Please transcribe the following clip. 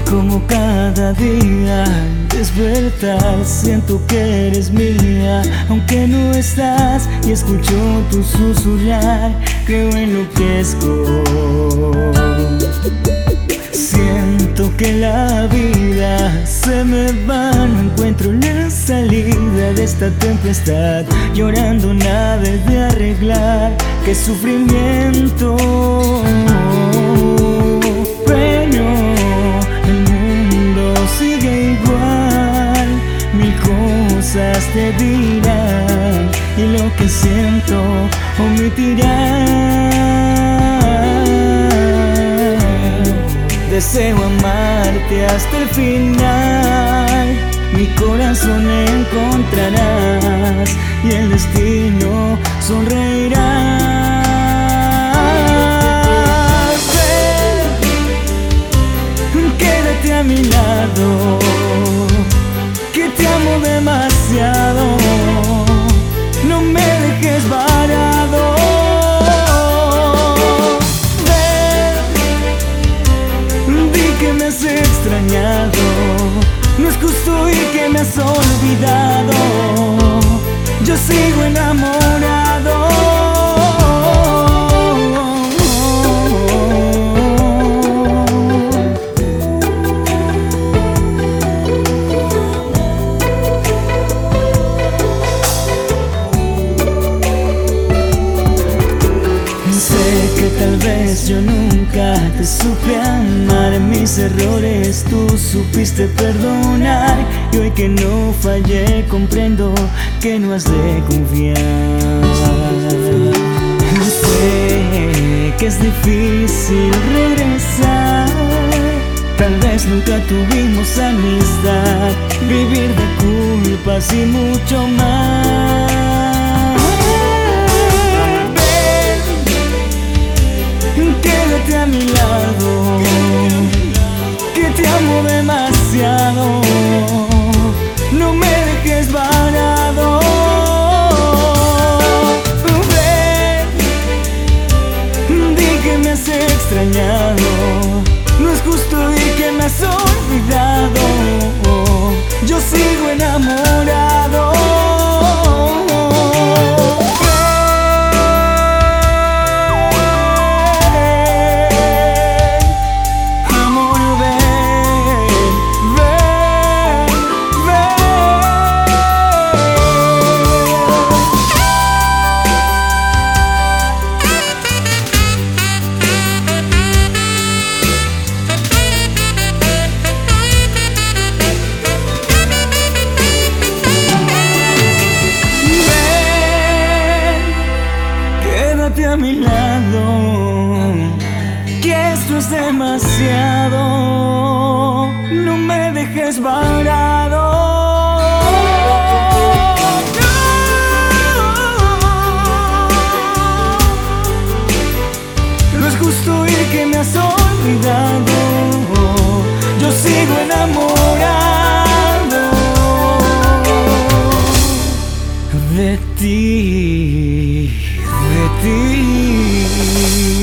como cada día al despertar siento que eres mía, aunque no estás y escucho tu susurrar, creo enloquezco. Siento que la vida se me va, no encuentro la salida de esta tempestad, llorando nada de arreglar, qué sufrimiento. Pero el mundo sigue igual, mil cosas te dirán y lo que siento omitirán. Deseo amarte hasta el final, mi corazón encontrarás y el destino sonreirá. Quédate a mi lado, que te amo demasiado, no me dejes varado. Ven, di que me has extrañado, no es justo y que me has olvidado, yo sigo enamorado. Tal vez yo nunca te supe amar, mis errores tú supiste perdonar, y hoy que no fallé comprendo que no has de confiar. Sé que es difícil regresar, tal vez nunca tuvimos amistad, vivir de culpas y mucho más. Quédate a mi lado, que te amo demasiado, no me dejes varado. Ven, di que me has extrañado, no es justo y que me has olvidado, yo sigo enamorado. Quédate a mi lado, que esto es demasiado, no me dejes varado. No es justo y que me has olvidado, yo sigo enamorado de ti. De ti.